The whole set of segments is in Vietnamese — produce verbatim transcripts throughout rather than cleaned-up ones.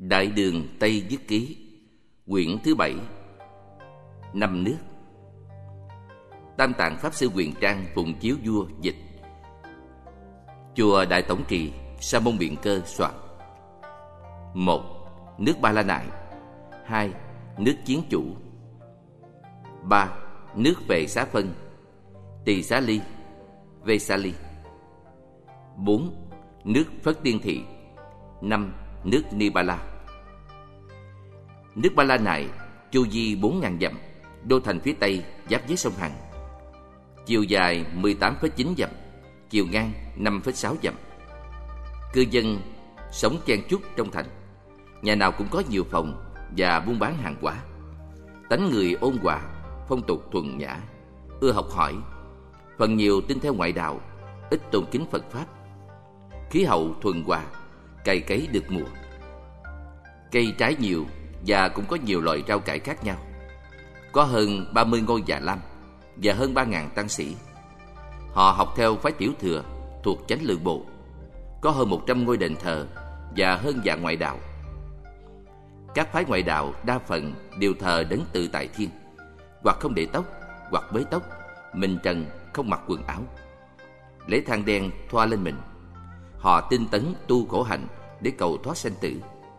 Đại Đường Tây Nhất Ký, quyển thứ bảy, Năm Nước. Tam Tạng Pháp Sư Quyền Trang Phùng Chiếu Vua dịch. Chùa Đại Tổng Trì, Sa Môn Biện Cơ soạn. Một. Nước Ba La Nại. Hai. Nước Chiến Chủ. Ba. Nước Về Xá Phân, Tỳ Xá Ly, Vê Sa Ly. Bốn. Nước Phất Tiên Thị. Năm. Nước Ni Ba La. Nước Ba La Nại chu vi bốn ngàn dặm, đô thành phía tây giáp với sông Hằng. Chiều dài mười tám phẩy chín dặm, chiều ngang năm phẩy sáu dặm. Cư dân sống chen chúc trong thành, nhà nào cũng có nhiều phòng và buôn bán hàng hóa. Tánh người ôn hòa, phong tục thuần nhã, ưa học hỏi, phần nhiều tin theo ngoại đạo, ít tôn kính Phật pháp. Khí hậu thuần hòa, cày cấy được mùa. Cây trái nhiều và cũng có nhiều loại rau cải khác nhau. Có hơn ba mươi ngôi già lam và hơn ba ngàn tăng sĩ. Họ học theo phái Tiểu Thừa thuộc Chánh Lự Bộ. Có hơn một trăm ngôi đền thờ và hơn vạn ngoại đạo. Các phái ngoại đạo đa phần đều thờ Đấng Tự Tại Thiên, hoặc không để tóc, hoặc bới tóc, mình trần, không mặc quần áo, lấy than đen thoa lên mình. Họ tinh tấn tu khổ hạnh để cầu thoát sanh tử.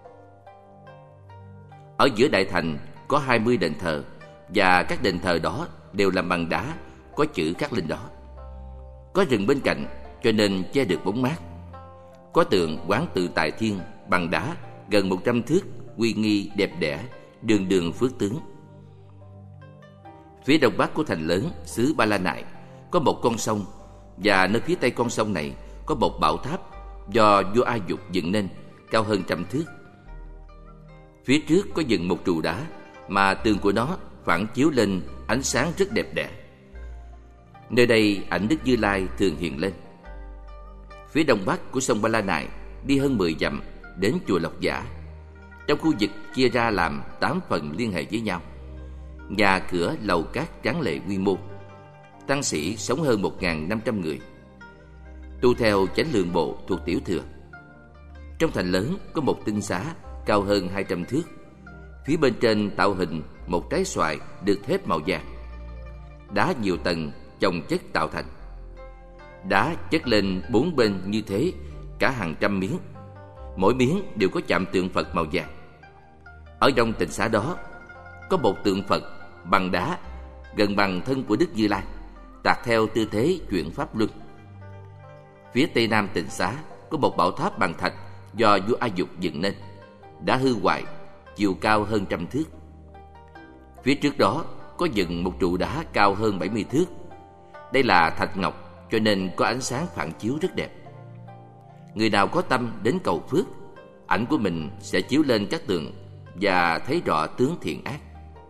Ở giữa đại thành có hai mươi đền thờ, và các đền thờ đó đều làm bằng đá, có chữ khắc lên đó. Có rừng bên cạnh cho nên che được bóng mát. Có tượng Quán Tự Tại Thiên bằng đá gần một trăm thước, uy nghi đẹp đẽ, đường đường phước tướng. Phía đông bắc của thành lớn xứ Ba La Nại có một con sông, và nơi phía tây con sông này có một bảo tháp do vua A Dục dựng nên, cao hơn trăm thước. Phía trước có dựng một trụ đá mà tường của nó phản chiếu lên ánh sáng rất đẹp đẽ. Nơi đây ảnh Đức Như Lai thường hiện lên. Phía đông bắc của sông Ba La Nại đi hơn mười dặm đến chùa Lộc Giả. Trong khu vực chia ra làm tám phần liên hệ với nhau. Nhà cửa lầu cát tráng lệ quy mô. Tăng sĩ sống hơn một nghìn năm trăm người, tu theo Chánh Lượng Bộ thuộc Tiểu Thừa. Trong thành lớn có một tinh xá cao hơn hai trăm thước. Phía bên trên tạo hình một trái xoài được thép màu vàng. Đá nhiều tầng chồng chất tạo thành. Đá chất lên bốn bên như thế, cả hàng trăm miếng. Mỗi miếng đều có chạm tượng Phật màu vàng. Ở trong tinh xá đó có một tượng Phật bằng đá gần bằng thân của Đức Như Lai, tạc theo tư thế chuyển pháp luân. Phía tây nam tinh xá có một bảo tháp bằng thạch do vua A Dục dựng nên, đã hư hoại, chiều cao hơn trăm thước. Phía trước đó có dựng một trụ đá cao hơn bảy mươi thước. Đây là thạch ngọc, cho nên có ánh sáng phản chiếu rất đẹp. Người nào có tâm đến cầu phước, ảnh của mình sẽ chiếu lên các tường và thấy rõ tướng thiện ác.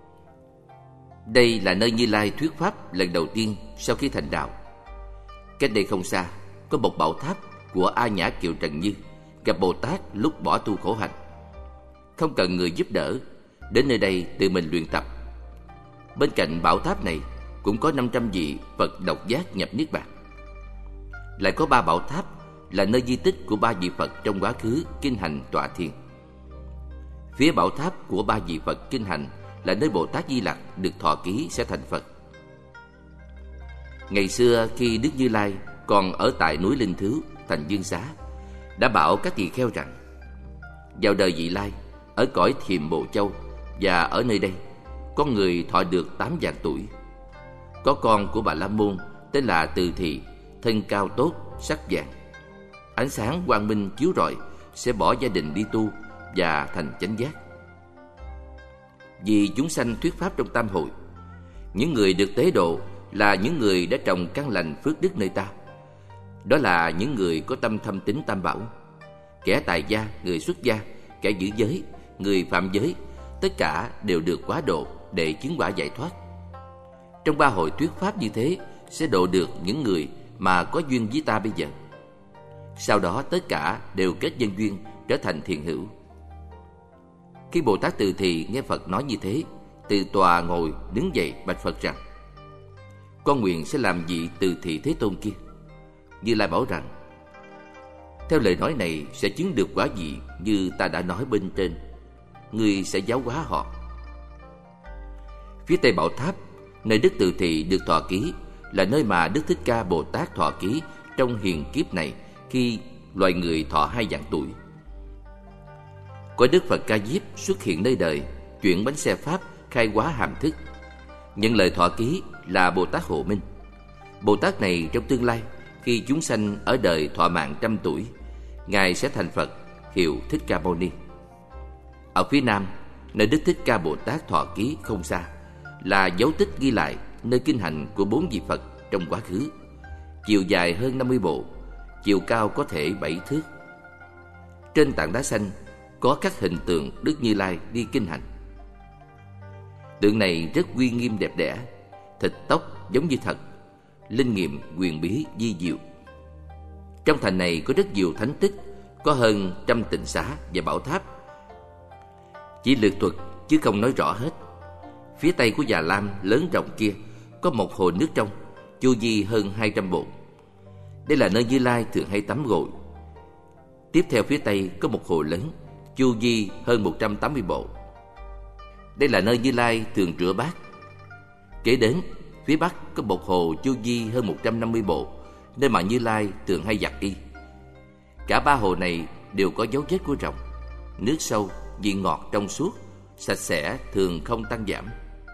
Đây là nơi Như Lai thuyết pháp lần đầu tiên sau khi thành đạo. Cách đây không xa có một bảo tháp của A Nhã Kiều Trần Như gặp Bồ Tát lúc bỏ tu khổ hạnh, không cần người giúp đỡ, đến nơi đây tự mình luyện tập. Bên cạnh bảo tháp này cũng có năm trăm vị Phật độc giác nhập niết bàn. Lại có ba bảo tháp là nơi di tích của ba vị Phật trong quá khứ kinh hành tọa thiền. Phía bảo tháp của ba vị Phật kinh hành là nơi Bồ Tát Di Lặc được thọ ký sẽ thành Phật. Ngày xưa khi Đức Như Lai còn ở tại núi Linh Thứu, thành Dương Xá, đã bảo các tỳ kheo rằng vào đời vị lai, ở cõi Thiềm Bộ Châu và ở nơi đây, con người thọ được tám vạn tuổi. Có con của Bà La Môn tên là Từ Thị, thân cao tốt, sắc vàng, ánh sáng quang minh chiếu rọi, sẽ bỏ gia đình đi tu và thành chánh giác. Vì chúng sanh thuyết pháp trong tam hội, những người được tế độ là những người đã trồng căn lành phước đức nơi ta. Đó là những người có tâm thâm tín tam bảo. Kẻ tài gia, người xuất gia, kẻ giữ giới, người phạm giới, tất cả đều được quá độ để chứng quả giải thoát. Trong ba hội thuyết pháp như thế sẽ độ được những người mà có duyên với ta bây giờ. Sau đó tất cả đều kết nhân duyên, trở thành thiện hữu. Khi Bồ Tát Từ Thị nghe Phật nói như thế, từ tòa ngồi đứng dậy bạch Phật rằng: con nguyện sẽ làm vị Từ Thị Thế Tôn kia. Như Lai bảo rằng: Theo lời nói này sẽ chứng được quả gì như ta đã nói bên trên. Ngươi sẽ giáo hóa họ. Phía Tây Bảo Tháp, nơi Đức Từ Thị được thọ ký, là nơi mà Đức Thích Ca Bồ Tát thọ ký trong hiền kiếp này khi loài người thọ hai vạn tuổi. Có Đức Phật Ca Diếp xuất hiện nơi đời, chuyển bánh xe Pháp, khai hóa hàm thức. Nhận lời thọ ký là Bồ Tát Hộ Minh. Bồ Tát này trong tương lai, khi chúng sanh ở đời thọ mạng trăm tuổi, Ngài sẽ thành Phật, hiệu Thích Ca Mâu Ni. Ở phía Nam, nơi Đức Thích Ca Bồ Tát thọ ký không xa, là dấu tích ghi lại nơi kinh hành của bốn vị Phật trong quá khứ. Chiều dài hơn năm mươi bộ, chiều cao có thể bảy thước. Trên tảng đá xanh có các hình tượng Đức Như Lai đi kinh hành. Tượng này rất uy nghiêm đẹp đẽ, thịt tóc giống như thật, linh nghiệm quyền bí di diệu. Trong thành này có rất nhiều thánh tích, có hơn trăm tịnh xá và bảo tháp. Chỉ lược thuật chứ không nói rõ hết. Phía tây của Già Lam lớn rộng kia có một hồ nước trong, chu vi hơn hai trăm bộ. Đây là nơi Như Lai thường hay tắm gội. Tiếp theo phía tây có một hồ lớn, chu vi hơn một trăm tám mươi bộ. Đây là nơi Như Lai thường rửa bát. Kế đến, phía bắc có một hồ chu vi hơn một trăm năm mươi bộ, nơi mà Như Lai thường hay giặt y. Cả ba hồ này đều có dấu vết của rồng. Nước sâu, vị ngọt trong suốt, sạch sẽ, thường không tăng giảm.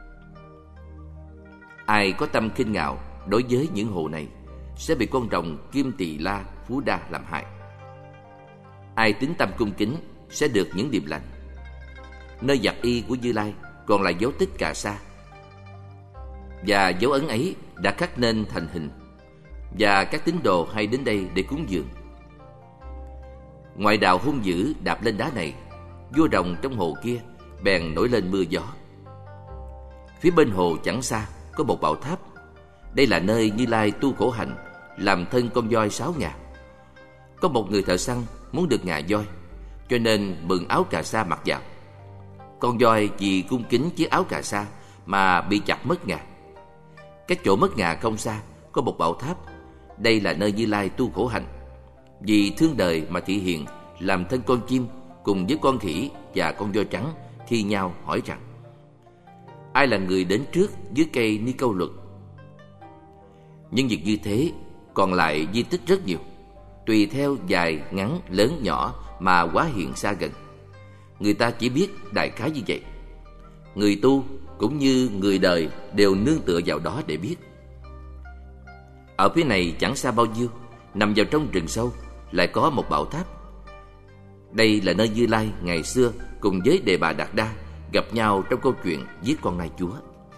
Ai có tâm khinh ngạo đối với những hồ này sẽ bị con rồng Kim Tỳ La Phú Đa làm hại. Ai tín tâm cung kính sẽ được những điềm lành. Nơi giặt y của Như Lai còn là dấu tích Cà Sa, và dấu ấn ấy đã khắc nên thành hình, và các tín đồ hay đến đây để cúng dường. Ngoại đạo hung dữ đạp lên đá này, vua rồng trong hồ kia bèn nổi lên mưa gió. Phía bên hồ chẳng xa có một bảo tháp. Đây là nơi Như Lai tu khổ hạnh, làm thân con voi sáu ngà. Có một người thợ săn muốn được ngà voi, cho nên mượn áo Cà Sa mặc vào. Con voi vì cung kính chiếc áo Cà Sa mà bị chặt mất ngà. Cách chỗ mất ngà không xa có một bảo tháp. Đây là nơi Như Lai tu khổ hạnh. Vì thương đời mà thị hiện, làm thân con chim cùng với con khỉ và con voi trắng, thi nhau hỏi rằng: ai là người đến trước dưới cây Ni Câu Luật? Nhưng việc như thế còn lại di tích rất nhiều, tùy theo dài, ngắn, lớn, nhỏ mà quá hiện xa gần. Người ta chỉ biết đại khái như vậy. Người tu cũng như người đời đều nương tựa vào đó để biết. Ở phía này chẳng xa bao nhiêu, nằm vào trong rừng sâu, lại có một bảo tháp. Đây là nơi Như Lai ngày xưa cùng với Đề Bà Đạt Đa gặp nhau trong câu chuyện giết con nai chúa.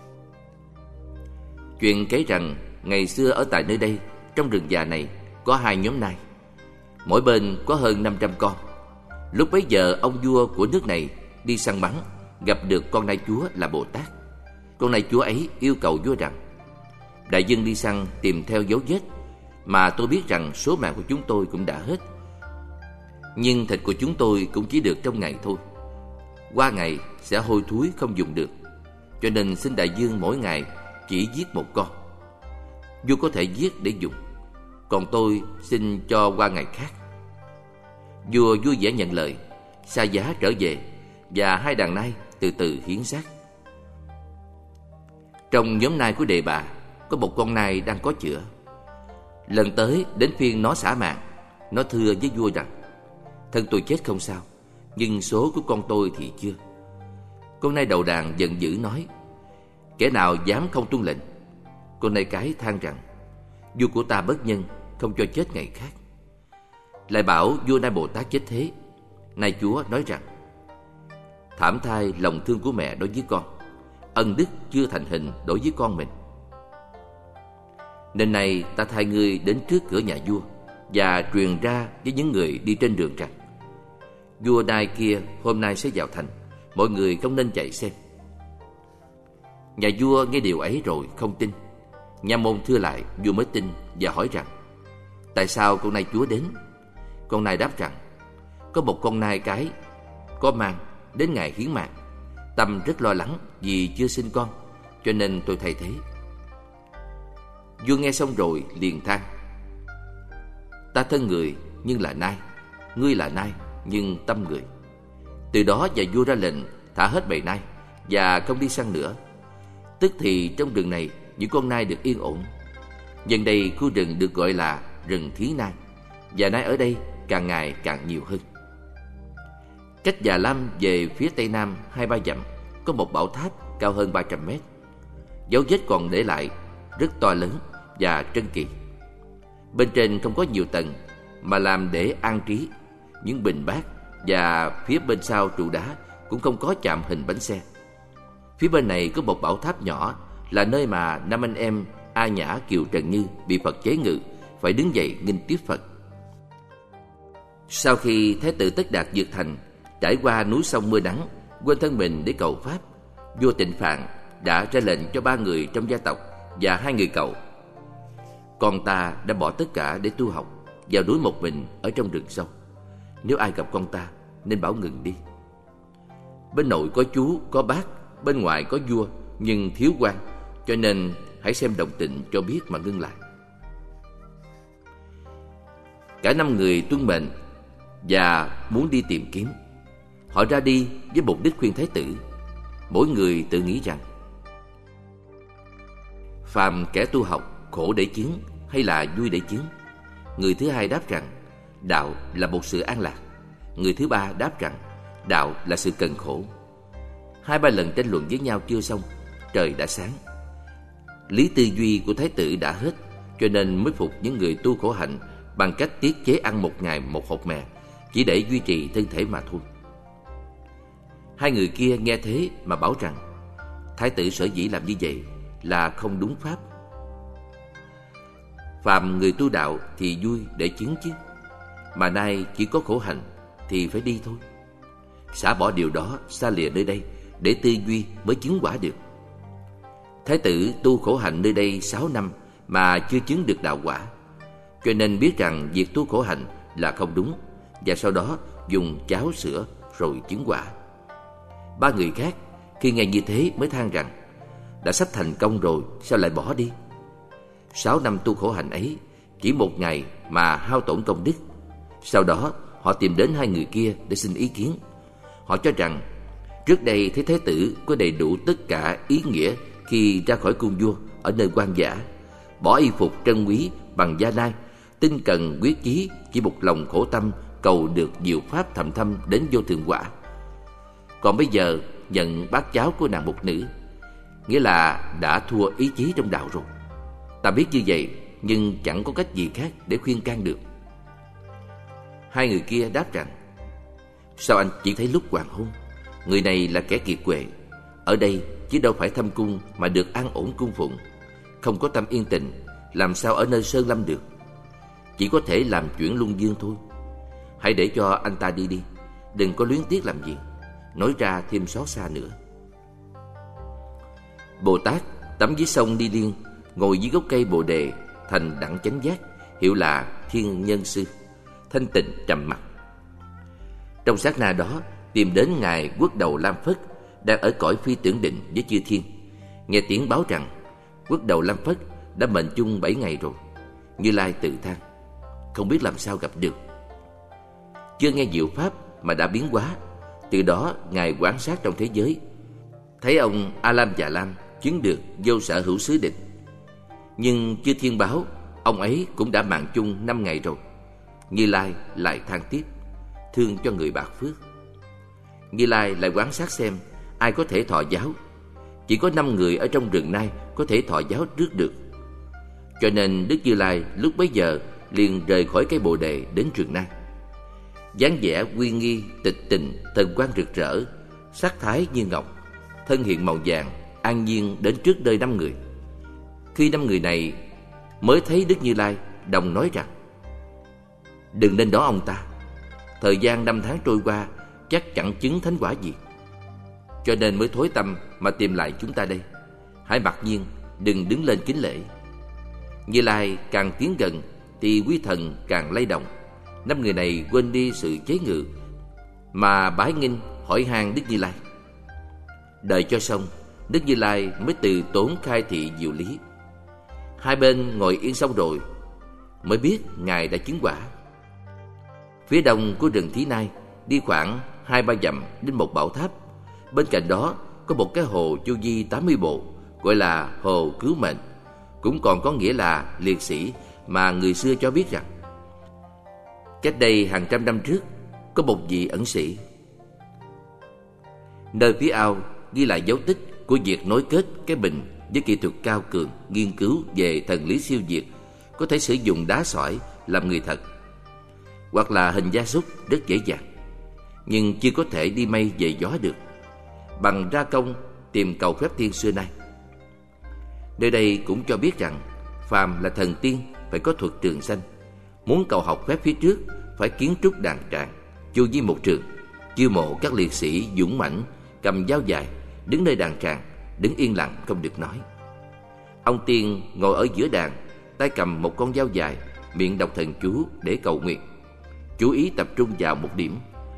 Chuyện kể rằng ngày xưa ở tại nơi đây, trong rừng già này, có hai nhóm nai, mỗi bên có hơn năm trăm con. Lúc bấy giờ ông vua của nước này đi săn bắn, gặp được con nai chúa là Bồ Tát. Con nai chúa ấy yêu cầu vua rằng: đại dân đi săn tìm theo dấu vết, mà tôi biết rằng số mạng của chúng tôi cũng đã hết, nhưng thịt của chúng tôi cũng chỉ được trong ngày thôi. Qua ngày sẽ hôi thối không dùng được, cho nên xin đại dương mỗi ngày chỉ giết một con. Vua có thể giết để dùng, còn tôi xin cho qua ngày khác. Vua vui vẻ nhận lời, xa giá trở về, và hai đàn nai từ từ hiến xác. Trong nhóm nai của Đề Bà có một con nai đang có chữa. Lần tới đến phiên nó xả mạng, nó thưa với vua rằng: thân tôi chết không sao, nhưng số của con tôi thì chưa. Con nai đầu đàn giận dữ nói: kẻ nào dám không tuân lệnh? Con nai cái than rằng: vua của ta bất nhân, không cho chết ngày khác. Lại bảo vua Nai Bồ Tát chết thế. Nai chúa nói rằng: thảm thay lòng thương của mẹ đối với con, ân đức chưa thành hình đối với con mình. Nên nay ta thay ngươi đến trước cửa nhà vua, và truyền ra với những người đi trên đường rằng: vua Nai kia hôm nay sẽ vào thành, mọi người không nên chạy xem. Nhà vua nghe điều ấy rồi không tin. Nha môn thưa lại, vua mới tin và hỏi rằng: tại sao con nai chúa đến? Con nai đáp rằng: có một con nai cái có mang đến ngày hiến mạng, tâm rất lo lắng vì chưa sinh con, cho nên tôi thay thế. Vua nghe xong rồi liền than: ta thân người nhưng là nai, ngươi là nai nhưng tâm người. Từ đó nhà vua ra lệnh thả hết bầy nai và không đi săn nữa. Tức thì trong rừng này những con nai được yên ổn. Dần đây khu rừng được gọi là rừng Thiến Nai, và nai ở đây càng ngày càng nhiều hơn. Cách Già Lam về phía tây nam hai ba dặm có một bảo tháp cao hơn ba trăm mét. Dấu vết còn để lại rất to lớn và trân kỳ. Bên trên không có nhiều tầng mà làm để an trí những bình bát, và phía bên sau trụ đá cũng không có chạm hình bánh xe. Phía bên này có một bảo tháp nhỏ, là nơi mà năm anh em A Nhã, Kiều, Trần Như bị Phật chế ngự, phải đứng dậy nghinh tiếp Phật. Sau khi Thái tử Tất Đạt vượt thành, trải qua núi sông mưa nắng, quên thân mình để cầu pháp, vua Tịnh Phạn đã ra lệnh cho ba người trong gia tộc và hai người cậu: con ta đã bỏ tất cả để tu học, vào núi một mình ở trong rừng sâu. Nếu ai gặp con ta nên bảo ngừng đi. Bên nội có chú, có bác, bên ngoài có vua, nhưng thiếu quan, cho nên hãy xem đồng tình cho biết mà ngưng lại. Cả năm người tuân mệnh và muốn đi tìm kiếm. Họ ra đi với mục đích khuyên thái tử. Mỗi người tự nghĩ rằng: phàm kẻ tu học, khổ để chứng hay là vui để chứng? Người thứ hai đáp rằng đạo là một sự an lạc. Người thứ ba đáp rằng đạo là sự cần khổ. Hai ba lần tranh luận với nhau chưa xong, trời đã sáng. Lý tư duy của thái tử đã hết, cho nên mới phục những người tu khổ hạnh bằng cách tiết chế ăn một ngày một hột mè, chỉ để duy trì thân thể mà thôi. Hai người kia nghe thế mà bảo rằng thái tử sở dĩ làm như vậy là không đúng pháp. Phàm người tu đạo thì vui để chứng chứ, mà nay chỉ có khổ hạnh thì phải đi thôi. Xả bỏ điều đó, xa lìa nơi đây, để tư duy mới chứng quả được. Thái tử tu khổ hạnh nơi đây sáu năm mà chưa chứng được đạo quả, cho nên biết rằng việc tu khổ hạnh là không đúng, và sau đó dùng cháo sữa rồi chứng quả. Ba người khác khi nghe như thế mới than rằng đã sắp thành công rồi, sao lại bỏ đi? Sáu năm tu khổ hạnh ấy chỉ một ngày mà hao tổn công đức. Sau đó họ tìm đến hai người kia để xin ý kiến. Họ cho rằng trước đây thấy thái tử có đầy đủ tất cả ý nghĩa khi ra khỏi cung vua ở nơi quan dã, bỏ y phục trân quý bằng da nai, tinh cần quyết chí, chỉ một lòng khổ tâm cầu được diệu pháp thầm thâm đến vô thượng quả. Còn bây giờ nhận bát cháo của nàng mục nữ, nghĩa là đã thua ý chí trong đạo rồi. Ta biết như vậy, nhưng chẳng có cách gì khác để khuyên can được. Hai người kia đáp rằng: sao anh chỉ thấy lúc hoàng hôn? Người này là kẻ kiệt quệ, ở đây chứ đâu phải thâm cung mà được an ổn cung phụng. Không có tâm yên tĩnh, làm sao ở nơi sơn lâm được? Chỉ có thể làm chuyện luân dương thôi. Hãy để cho anh ta đi đi, đừng có luyến tiếc làm gì. Nói ra thêm xót xa nữa. Bồ Tát tắm dưới sông Đi Liên, ngồi dưới gốc cây bồ đề, thành đẳng chánh giác, hiệu là Thiên Nhân Sư, thanh tịnh trầm mặc. Trong sát na đó tìm đến ngài Quốc Đầu Lam Phất, đang ở cõi phi tưởng định với chư thiên. Nghe tiếng báo rằng Quốc Đầu Lam Phất đã mệnh chung bảy ngày rồi. Như Lai tự than: không biết làm sao gặp được. Chưa nghe diệu pháp mà đã biến hóa. Từ đó ngài quan sát trong thế giới, thấy ông A Lam Già Lam chứng được vô sở hữu xứ định. Nhưng chư thiên báo ông ấy cũng đã mạng chung năm ngày rồi. Như Lai lại than tiếp, thương cho người bạc phước. Như Lai lại quan sát xem ai có thể thọ giáo. Chỉ có năm người ở trong rừng Nai có thể thọ giáo trước được. Cho nên Đức Như Lai lúc bấy giờ liền rời khỏi cây bồ đề đến rừng Nai. Dáng vẻ uy nghi, tịch tình, thần quang rực rỡ, sắc thái như ngọc, thân hiện màu vàng, an nhiên đến trước nơi năm người. Khi năm người này mới thấy Đức Như Lai, đồng nói rằng: đừng nên đó ông ta. Thời gian năm tháng trôi qua, chắc chẳng chứng thánh quả gì, cho nên mới thối tâm mà tìm lại chúng ta đây. Hãy mặc nhiên, đừng đứng lên kính lễ. Như Lai càng tiến gần thì quý thần càng lay động. Năm người này quên đi sự chế ngự mà bái nghinh hỏi han Đức Như Lai. Đợi cho xong, Đức Như Lai mới từ tốn khai thị diệu lý. Hai bên ngồi yên xong rồi mới biết ngài đã chứng quả. Phía đông của rừng Thí Nai đi khoảng hai ba dặm đến một bảo tháp. Bên cạnh đó có một cái hồ chu vi tám mươi bộ, gọi là hồ cứu mệnh, cũng còn có nghĩa là liệt sĩ, mà người xưa cho biết rằng cách đây hàng trăm năm trước có một vị ẩn sĩ. Nơi phía ao ghi lại dấu tích của việc nối kết cái bình với kỹ thuật cao cường nghiên cứu về thần lý siêu việt, có thể sử dụng đá sỏi làm người thật, hoặc là hình gia súc rất dễ dàng, nhưng chưa có thể đi mây về gió được, bằng ra công tìm cầu phép tiên xưa nay. Nơi đây cũng cho biết rằng phàm là thần tiên phải có thuật trường sanh. Muốn cầu học phép phía trước phải kiến trúc đàn tràng chu vi một trường, chiêu mộ các liệt sĩ dũng mãnh cầm dao dài, đứng nơi đàn tràng, đứng yên lặng không được nói. Ông tiên ngồi ở giữa đàn, tay cầm một con dao dài, miệng đọc thần chú để cầu nguyện, chú ý tập trung vào một điểm,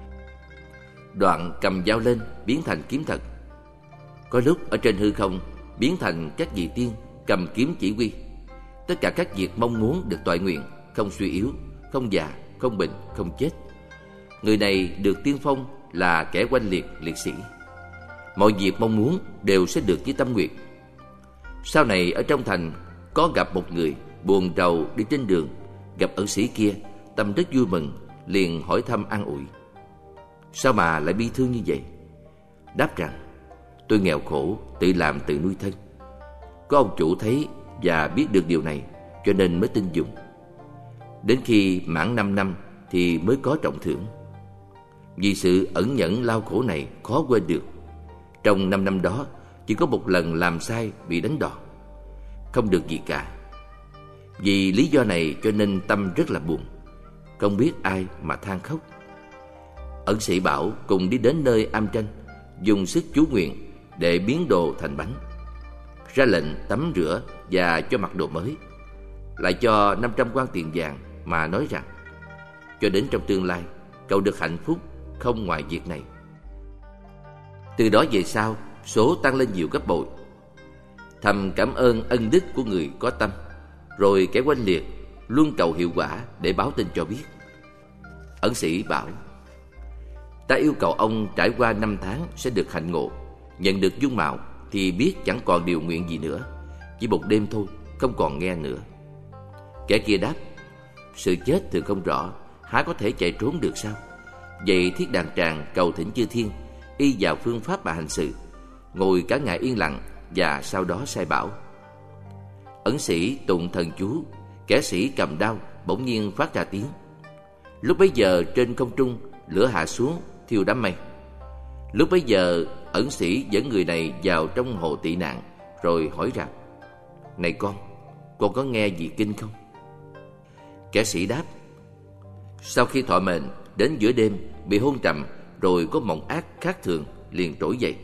đoạn cầm dao lên biến thành kiếm thật. Có lúc ở trên hư không biến thành các vị tiên cầm kiếm chỉ huy. Tất cả các việc mong muốn được toại nguyện, không suy yếu, không già, không bệnh, không chết. Người này được tiên phong là kẻ oanh liệt liệt sĩ. Mọi việc mong muốn đều sẽ được với tâm nguyện. Sau này ở trong thành có gặp một người buồn rầu đi trên đường, gặp ẩn sĩ kia, tâm rất vui mừng, liền hỏi thăm an ủi. Sao mà lại bi thương như vậy? Đáp rằng, tôi nghèo khổ, tự làm tự nuôi thân. Có ông chủ thấy và biết được điều này, cho nên mới tin dùng. Đến khi mãn năm năm thì mới có trọng thưởng. Vì sự ẩn nhẫn lao khổ này khó quên được. Trong năm năm đó chỉ có một lần làm sai bị đánh đòn, không được gì cả. Vì lý do này cho nên tâm rất là buồn, không biết ai mà than khóc. Ẩn sĩ bảo cùng đi đến nơi am tranh, dùng sức chú nguyện để biến đồ thành bánh, ra lệnh tắm rửa và cho mặc đồ mới, lại cho năm trăm quan tiền vàng, mà nói rằng cho đến trong tương lai cậu được hạnh phúc không ngoài việc này. Từ đó về sau số tăng lên nhiều gấp bội. Thầm cảm ơn ân đức của người có tâm, rồi kẻ oanh liệt luôn cầu hiệu quả để báo tin cho biết. Ẩn sĩ bảo, ta yêu cầu ông trải qua năm tháng sẽ được hạnh ngộ, nhận được dung mạo thì biết chẳng còn điều nguyện gì nữa, chỉ một đêm thôi, không còn nghe nữa. Kẻ kia đáp, sự chết thường không rõ, há có thể chạy trốn được sao? Vậy thiết đàn tràng cầu thỉnh chư thiên, y vào phương pháp mà hành sự, ngồi cả ngày yên lặng và sau đó sai bảo. Ẩn sĩ tụng thần chú, kẻ sĩ cầm đao bỗng nhiên phát ra tiếng. Lúc bấy giờ trên không trung lửa hạ xuống thiêu đám mây. Lúc bấy giờ ẩn sĩ dẫn người này vào trong hồ tị nạn, rồi hỏi rằng, này con, con có nghe gì kinh không? Kẻ sĩ đáp, sau khi thọ mệnh đến giữa đêm bị hôn trầm, rồi có mộng ác khác thường, liền trỗi dậy.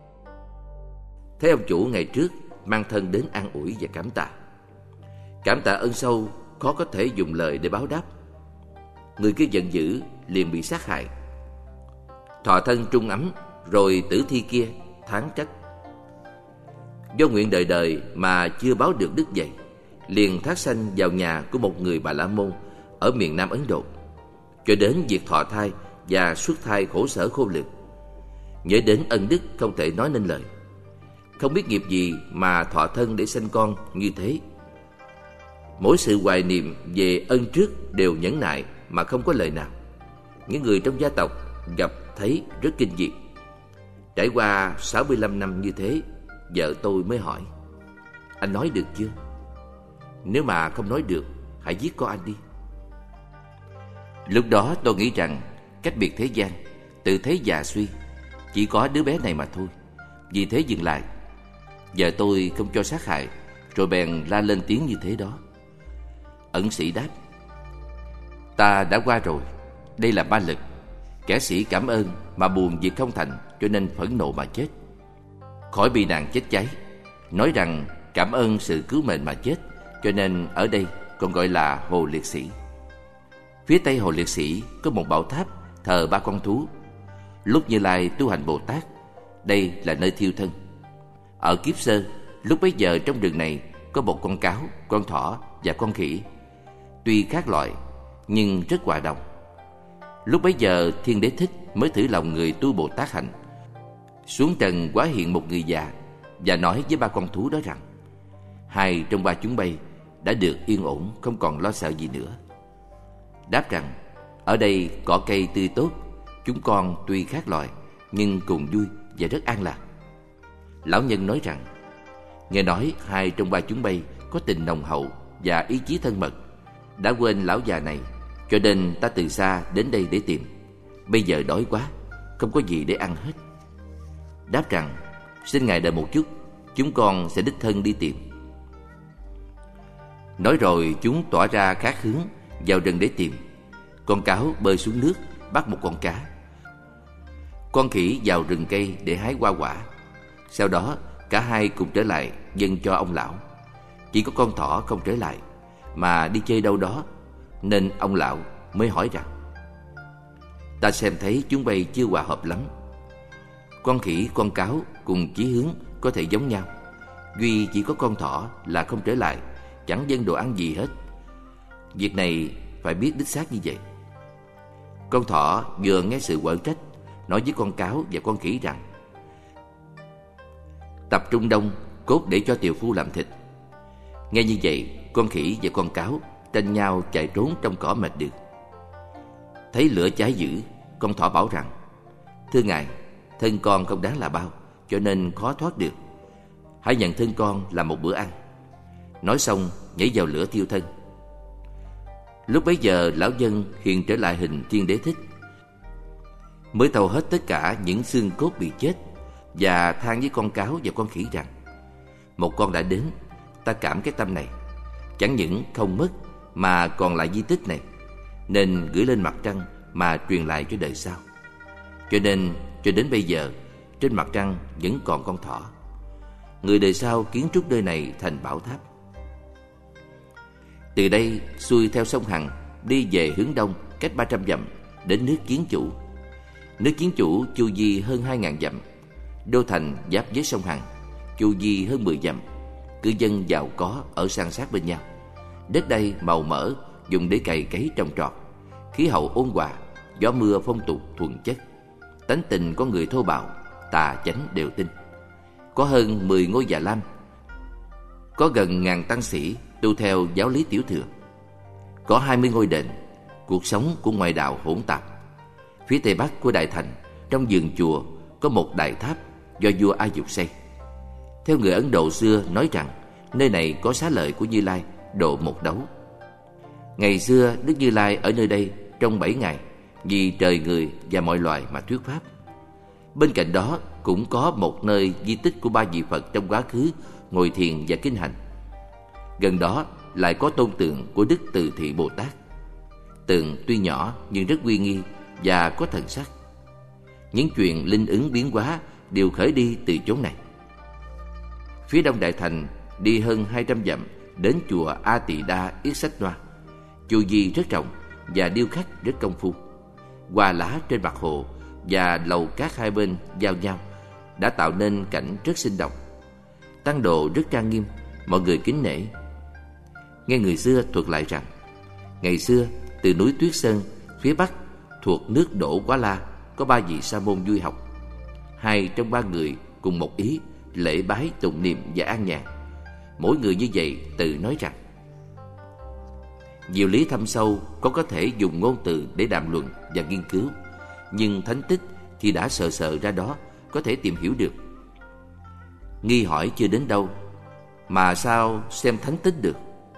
Thấy ông chủ ngày trước mang thân đến an ủi và cảm tạ. Cảm tạ ân sâu khó có thể dùng lời để báo đáp. Người kia giận dữ liền bị sát hại. Thọ thân trung ấm, rồi tử thi kia thán trách. Do nguyện đời đời mà chưa báo được đức vậy, liền thác sanh vào nhà của một người Bà La Môn ở miền Nam Ấn Độ, cho đến việc thọ thai và xuất thai khổ sở khôn lường. Nhớ đến ân đức không thể nói nên lời. Không biết nghiệp gì mà thọ thân để sanh con như thế. Mỗi sự hoài niệm về ân trước đều nhẫn nại mà không có lời nào. Những người trong gia tộc gặp thấy rất kinh dị. Trải qua sáu mươi lăm năm như thế, vợ tôi mới hỏi, anh nói được chưa? Nếu mà không nói được, hãy giết con anh đi. Lúc đó tôi nghĩ rằng cách biệt thế gian, tự thấy già suy, chỉ có đứa bé này mà thôi. Vì thế dừng lại. Vợ tôi không cho sát hại, rồi bèn la lên tiếng như thế đó. Ẩn sĩ đáp, ta đã qua rồi, đây là ba lực. Kẻ sĩ cảm ơn mà buồn việc không thành, cho nên phẫn nộ mà chết. Khỏi bị nạn chết cháy, nói rằng cảm ơn sự cứu mệnh mà chết, cho nên ở đây còn gọi là hồ liệt sĩ. Phía tây hồ liệt sĩ có một bảo tháp thờ ba con thú. Lúc Như Lai tu hành Bồ Tát, đây là nơi thiêu thân. Ở kiếp sơ, lúc bấy giờ trong rừng này có một con cáo, con thỏ và con khỉ. Tuy khác loại nhưng rất hòa đồng. Lúc bấy giờ Thiên Đế Thích mới thử lòng người tu Bồ Tát hạnh, xuống trần hóa hiện một người già và nói với ba con thú đó rằng hai trong ba chúng bay đã được yên ổn, không còn lo sợ gì nữa. Đáp rằng ở đây cỏ cây tươi tốt, chúng con tuy khác loài nhưng cùng vui và rất an lạc. Lão nhân nói rằng nghe nói hai trong ba chúng bay có tình nồng hậu và ý chí thân mật, đã quên lão già này, cho nên ta từ xa đến đây để tìm. Bây giờ đói quá, không có gì để ăn hết. Đáp rằng xin ngài đợi một chút, chúng con sẽ đích thân đi tìm. Nói rồi chúng tỏa ra khác hướng vào rừng để tìm. Con cáo bơi xuống nước bắt một con cá. Con khỉ vào rừng cây để hái hoa quả. Sau đó cả hai cùng trở lại dâng cho ông lão. Chỉ có con thỏ không trở lại, mà đi chơi đâu đó, nên ông lão mới hỏi rằng ta xem thấy chúng bay chưa hòa hợp lắm. Con khỉ, con cáo cùng chí hướng có thể giống nhau, duy chỉ có con thỏ là không trở lại, chẳng dâng đồ ăn gì hết. Việc này phải biết đích xác như vậy. Con thỏ vừa nghe sự quở trách, nói với con cáo và con khỉ rằng tập trung đông cốt để cho tiều phu làm thịt. Nghe như vậy, con khỉ và con cáo tranh nhau chạy trốn trong cỏ mệt được. Thấy lửa cháy dữ, con thỏ bảo rằng thưa ngài, thân con không đáng là bao, cho nên khó thoát được. Hãy nhận thân con làm một bữa ăn. Nói xong nhảy vào lửa thiêu thân. Lúc bấy giờ lão nhân hiện trở lại hình Thiên Đế Thích, mới thâu hết tất cả những xương cốt bị chết, và than với con cáo và con khỉ rằng một con đã đến, ta cảm cái tâm này chẳng những không mất mà còn lại di tích này, nên gửi lên mặt trăng mà truyền lại cho đời sau. Cho nên cho đến bây giờ trên mặt trăng vẫn còn con thỏ. Người đời sau kiến trúc nơi này thành bảo tháp. Từ đây xuôi theo sông Hằng đi về hướng đông cách ba trăm dặm đến nước Kiến Chủ. Nước Kiến Chủ chu vi hơn hai ngàn dặm. Đô thành giáp với sông Hằng, chu vi hơn mười dặm. Cư dân giàu có ở san sát bên nhau. Đất đai màu mỡ, dùng để cày cấy trồng trọt. Khí hậu ôn hòa, gió mưa phong tục thuần chất. Tánh tình con người thô bạo, tà chánh đều tin. Có hơn mười ngôi già lam. Có gần ngàn tăng sĩ tu theo giáo lý tiểu thừa. Có hai mươi ngôi đền. Cuộc sống của ngoại đạo hỗn tạp. Phía tây bắc của đại thành, trong vườn chùa có một đại tháp do vua A Dục xây. Theo người Ấn Độ xưa nói rằng nơi này có xá lợi của Như Lai độ một đấu. Ngày xưa Đức Như Lai ở nơi đây trong bảy ngày, vì trời người và mọi loài mà thuyết pháp. Bên cạnh đó cũng có một nơi di tích của ba vị Phật trong quá khứ ngồi thiền và kinh hành. Gần đó lại có tôn tượng của Đức Từ Thị Bồ Tát. Tượng tuy nhỏ nhưng rất uy nghi và có thần sắc. Những chuyện linh ứng biến hóa đều khởi đi từ chốn này. Phía đông đại thành đi hơn hai trăm dặm đến chùa A Tỳ Đa Yết Sách Noa. Chùa gì rất rộng và điêu khắc rất công phu. Hoa lá trên mặt hồ và lầu cát hai bên giao nhau đã tạo nên cảnh rất sinh động. Tăng đồ rất trang nghiêm, mọi người kính nể. Nghe người xưa thuật lại rằng ngày xưa từ núi Tuyết Sơn phía bắc thuộc nước Đỗ Quá La có ba vị sa môn vui học. Hai trong ba người cùng một ý lễ bái tụng niệm và an nhàn. Mỗi người như vậy tự nói rằng diệu lý thâm sâu có có thể dùng ngôn từ để đàm luận và nghiên cứu, nhưng thánh tích thì đã sờ sờ ra đó, có thể tìm hiểu được. Nghi hỏi chưa đến đâu mà sao xem thánh tích được.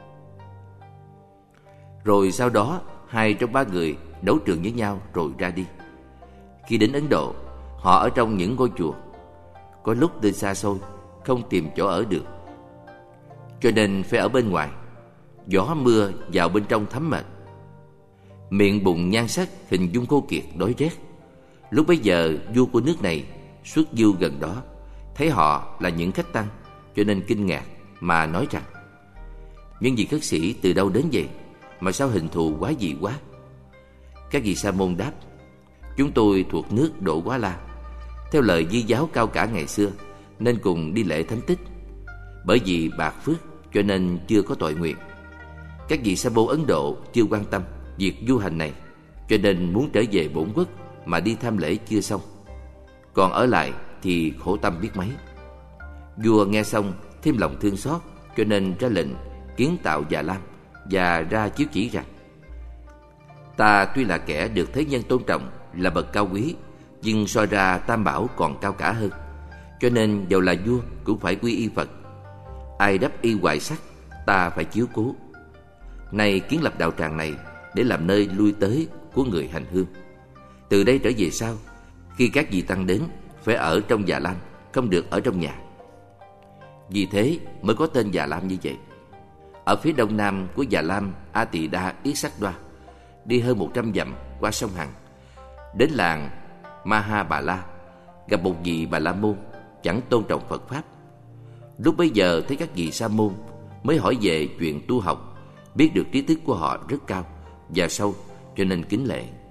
Rồi sau đó hai trong ba người đấu trường với nhau rồi ra đi. Khi đến Ấn Độ, họ ở trong những ngôi chùa. Có lúc đi xa xôi, không tìm chỗ ở được, cho nên phải ở bên ngoài. Gió mưa vào bên trong thấm mệt. Miệng bụng nhan sắc, hình dung khô kiệt đói rét. Lúc bấy giờ vua của nước này xuất du gần đó, thấy họ là những khách tăng, cho nên kinh ngạc mà nói rằng những vị khất sĩ từ đâu đến vậy mà sao hình thù quá dị quá. Các vị sa môn đáp: chúng tôi thuộc nước Đỗ Quá La, theo lời di giáo cao cả ngày xưa, nên cùng đi lễ thánh tích. Bởi vì bạc phước cho nên chưa có tội nguyện. Các vị sa môn Ấn Độ chưa quan tâm việc du hành này, cho nên muốn trở về bổn quốc mà đi tham lễ chưa xong. Còn ở lại thì khổ tâm biết mấy. Vua nghe xong thêm lòng thương xót, cho nên ra lệnh kiến tạo Già Lam và ra chiếu chỉ rằng: ta tuy là kẻ được thế nhân tôn trọng, là bậc cao quý, nhưng so ra Tam Bảo còn cao cả hơn, cho nên dầu là vua cũng phải quy y Phật. Ai đắp y hoại sắc, ta phải chiếu cố. Nay kiến lập đạo tràng này để làm nơi lui tới của người hành hương. Từ đây trở về sau, khi các vị tăng đến, phải ở trong Già Lam, không được ở trong nhà. Vì thế mới có tên Già Lam như vậy. Ở phía đông nam của Già Lam A Tỳ Đa Yết Sắc Đoa, đi hơn một trăm dặm qua sông Hằng, đến làng Maha Bà La, gặp một vị Bà La Môn chẳng tôn trọng Phật Pháp. Lúc bấy giờ thấy các vị Sa Môn, mới hỏi về chuyện tu học, biết được trí thức của họ rất cao và sâu, cho nên kính lễ.